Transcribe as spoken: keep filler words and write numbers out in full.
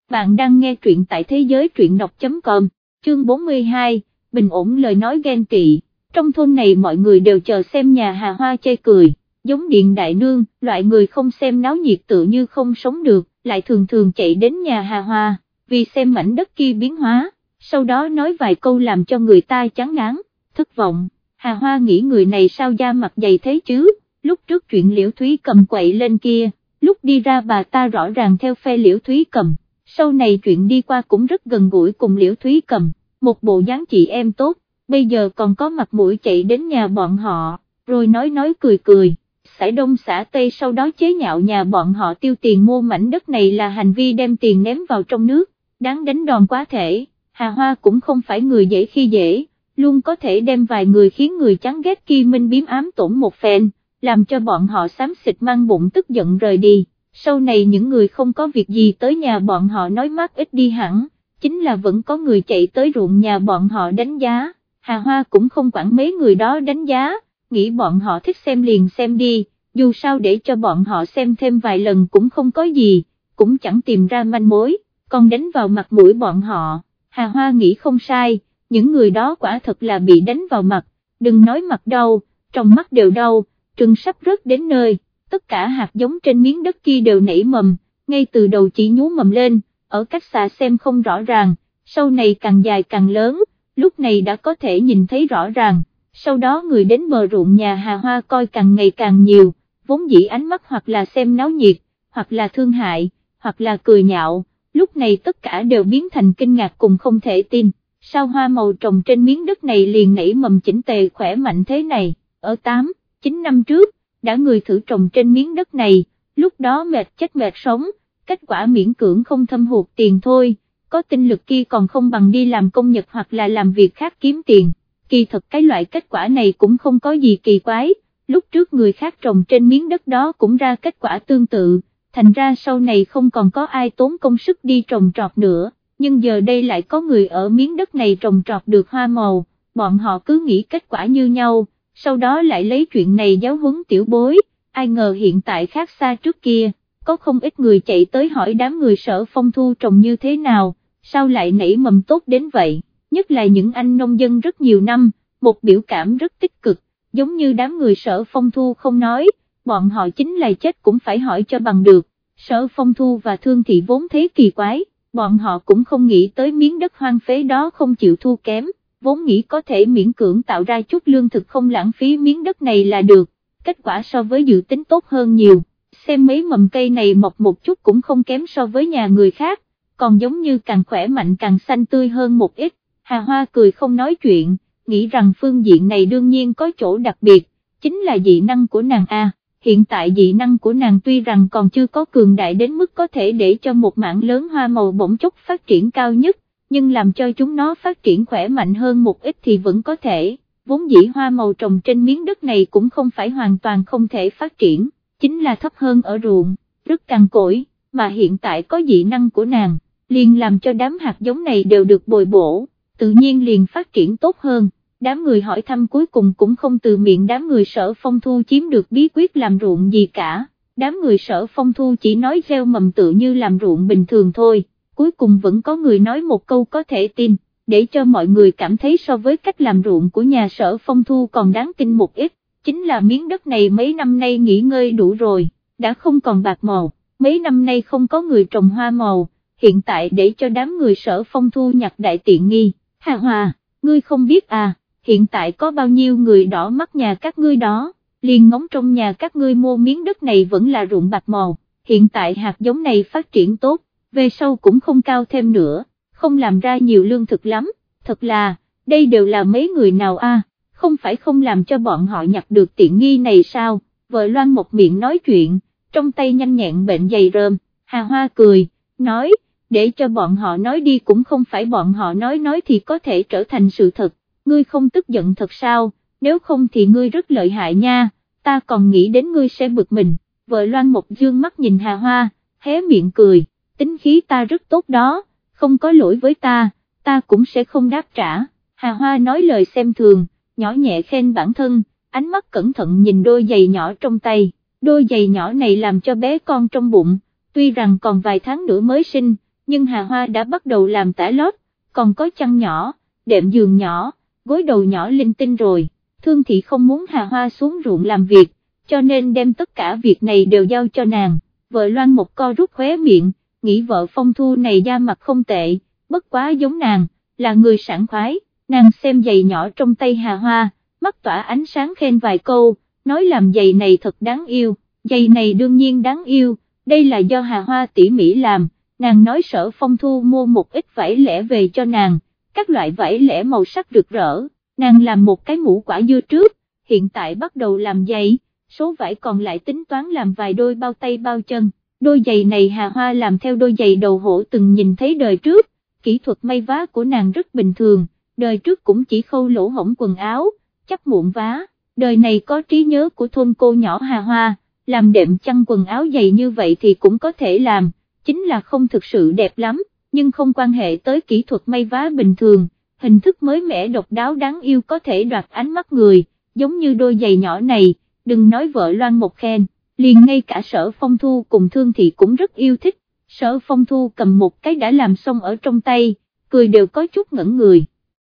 bạn đang nghe truyện tại thế giới truyện đọc chấm com, chương bốn mươi hai, bình ổn lời nói ghen tị. Trong thôn này mọi người đều chờ xem nhà Hà Hoa chê cười, giống Điện Đại Nương, loại người không xem náo nhiệt tự như không sống được, lại thường thường chạy đến nhà Hà Hoa, vì xem mảnh đất kia biến hóa, sau đó nói vài câu làm cho người ta chán ngán, thất vọng. Hà Hoa nghĩ người này sao da mặt dày thế chứ, lúc trước chuyện Liễu Thúy Cầm quậy lên kia, lúc đi ra bà ta rõ ràng theo phe Liễu Thúy Cầm, sau này chuyện đi qua cũng rất gần gũi cùng Liễu Thúy Cầm, một bộ dáng chị em tốt, bây giờ còn có mặt mũi chạy đến nhà bọn họ, rồi nói nói cười cười, xả đông xả tây, sau đó chế nhạo nhà bọn họ tiêu tiền mua mảnh đất này là hành vi đem tiền ném vào trong nước, đáng đánh đòn quá thể. Hà Hoa cũng không phải người dễ khi dễ, luôn có thể đem vài người khiến người chán ghét kia minh biếm ám tổn một phen, làm cho bọn họ xám xịt mang bụng tức giận rời đi. Sau này những người không có việc gì tới nhà bọn họ nói mát ít đi hẳn, chính là vẫn có người chạy tới ruộng nhà bọn họ đánh giá. Hà Hoa cũng không quản mấy người đó đánh giá, nghĩ bọn họ thích xem liền xem đi, dù sao để cho bọn họ xem thêm vài lần cũng không có gì, cũng chẳng tìm ra manh mối, còn đánh vào mặt mũi bọn họ. Hà Hoa nghĩ không sai, những người đó quả thật là bị đánh vào mặt, đừng nói mặt đau, trong mắt đều đau, trừng sắp rớt đến nơi, tất cả hạt giống trên miếng đất kia đều nảy mầm, ngay từ đầu chỉ nhú mầm lên, ở cách xa xem không rõ ràng, sau này càng dài càng lớn, lúc này đã có thể nhìn thấy rõ ràng, sau đó người đến bờ ruộng nhà Hà Hoa coi càng ngày càng nhiều, vốn dĩ ánh mắt hoặc là xem náo nhiệt, hoặc là thương hại, hoặc là cười nhạo, lúc này tất cả đều biến thành kinh ngạc cùng không thể tin, sao hoa màu trồng trên miếng đất này liền nảy mầm chỉnh tề khỏe mạnh thế này, ở tám, chín năm trước, đã người thử trồng trên miếng đất này, lúc đó mệt chết mệt sống, kết quả miễn cưỡng không thâm hụt tiền thôi, có tinh lực kia còn không bằng đi làm công nhật hoặc là làm việc khác kiếm tiền, kỳ thật cái loại kết quả này cũng không có gì kỳ quái, lúc trước người khác trồng trên miếng đất đó cũng ra kết quả tương tự, thành ra sau này không còn có ai tốn công sức đi trồng trọt nữa, nhưng giờ đây lại có người ở miếng đất này trồng trọt được hoa màu, bọn họ cứ nghĩ kết quả như nhau, sau đó lại lấy chuyện này giáo huấn tiểu bối, ai ngờ hiện tại khác xa trước kia, có không ít người chạy tới hỏi đám người Sở Phong Thu trồng như thế nào, sao lại nảy mầm tốt đến vậy, nhất là những anh nông dân rất nhiều năm, một biểu cảm rất tích cực, giống như đám người Sở Phong Thu không nói, bọn họ chính là chết cũng phải hỏi cho bằng được. Sở Phong Thu và Thương Thị vốn thấy kỳ quái, bọn họ cũng không nghĩ tới miếng đất hoang phế đó không chịu thua kém, vốn nghĩ có thể miễn cưỡng tạo ra chút lương thực không lãng phí miếng đất này là được, kết quả so với dự tính tốt hơn nhiều, xem mấy mầm cây này mọc một chút cũng không kém so với nhà người khác, còn giống như càng khỏe mạnh càng xanh tươi hơn một ít. Hà Hoa cười không nói chuyện, nghĩ rằng phương diện này đương nhiên có chỗ đặc biệt, chính là dị năng của nàng a. Hiện tại dị năng của nàng tuy rằng còn chưa có cường đại đến mức có thể để cho một mảng lớn hoa màu bỗng chốc phát triển cao nhất, nhưng làm cho chúng nó phát triển khỏe mạnh hơn một ít thì vẫn có thể, vốn dĩ hoa màu trồng trên miếng đất này cũng không phải hoàn toàn không thể phát triển, chính là thấp hơn ở ruộng, rất cằn cỗi, mà hiện tại có dị năng của nàng, liền làm cho đám hạt giống này đều được bồi bổ, tự nhiên liền phát triển tốt hơn. Đám người hỏi thăm cuối cùng cũng không từ miệng đám người Sở Phong Thu chiếm được bí quyết làm ruộng gì cả, đám người Sở Phong Thu chỉ nói gieo mầm tự như làm ruộng bình thường thôi, cuối cùng vẫn có người nói một câu có thể tin, để cho mọi người cảm thấy so với cách làm ruộng của nhà Sở Phong Thu còn đáng tin một ít, chính là miếng đất này mấy năm nay nghỉ ngơi đủ rồi, đã không còn bạc màu, mấy năm nay không có người trồng hoa màu, hiện tại để cho đám người Sở Phong Thu nhặt đại tiện nghi. Hà Hoa, ngươi không biết à, hiện tại có bao nhiêu người đỏ mắt nhà các ngươi đó, liền ngóng trong nhà các ngươi mua miếng đất này vẫn là ruộng bạc màu, hiện tại hạt giống này phát triển tốt, về sau cũng không cao thêm nữa, không làm ra nhiều lương thực lắm, thật là, đây đều là mấy người nào a? Không phải không làm cho bọn họ nhặt được tiện nghi này sao, vợ Loan một miệng nói chuyện, trong tay nhanh nhẹn bệnh dày rơm, Hà Hoa cười, nói, để cho bọn họ nói đi cũng không phải bọn họ nói nói thì có thể trở thành sự thật, ngươi không tức giận thật sao, nếu không thì ngươi rất lợi hại nha, ta còn nghĩ đến ngươi sẽ bực mình, vợ Loan một dương mắt nhìn Hà Hoa, hé miệng cười, tính khí ta rất tốt đó, không có lỗi với ta, ta cũng sẽ không đáp trả, Hà Hoa nói lời xem thường, nhỏ nhẹ khen bản thân, ánh mắt cẩn thận nhìn đôi giày nhỏ trong tay, đôi giày nhỏ này làm cho bé con trong bụng, tuy rằng còn vài tháng nữa mới sinh, nhưng Hà Hoa đã bắt đầu làm tả lót, còn có chăn nhỏ, đệm giường nhỏ, gối đầu nhỏ linh tinh rồi. Thương Thị không muốn Hà Hoa xuống ruộng làm việc, cho nên đem tất cả việc này đều giao cho nàng. Vợ Loan một co rút khóe miệng, nghĩ vợ Phong Thu này da mặt không tệ, bất quá giống nàng, là người sảng khoái. Nàng xem giày nhỏ trong tay Hà Hoa, mắt tỏa ánh sáng khen vài câu, nói làm giày này thật đáng yêu. Giày này đương nhiên đáng yêu, đây là do Hà Hoa tỉ mỉ làm. Nàng nói Sở Phong Thu mua một ít vải lẻ về cho nàng, các loại vải lẻ màu sắc rực rỡ. Nàng làm một cái mũ quả dưa trước, hiện tại bắt đầu làm giày, số vải còn lại tính toán làm vài đôi bao tay bao chân. Đôi giày này Hà Hoa làm theo đôi giày đầu hổ từng nhìn thấy đời trước, kỹ thuật may vá của nàng rất bình thường, đời trước cũng chỉ khâu lỗ hổng quần áo, chắp muộn vá, đời này có trí nhớ của thôn cô nhỏ Hà Hoa, làm đệm chăn quần áo giày như vậy thì cũng có thể làm, chính là không thực sự đẹp lắm, nhưng không quan hệ tới kỹ thuật may vá bình thường, hình thức mới mẻ độc đáo đáng yêu có thể đoạt ánh mắt người, giống như đôi giày nhỏ này, đừng nói vợ Loan một khen, liền ngay cả Sở Phong Thu cùng Thương Thị cũng rất yêu thích. Sở Phong Thu cầm một cái đã làm xong ở trong tay, cười đều có chút ngẩn người.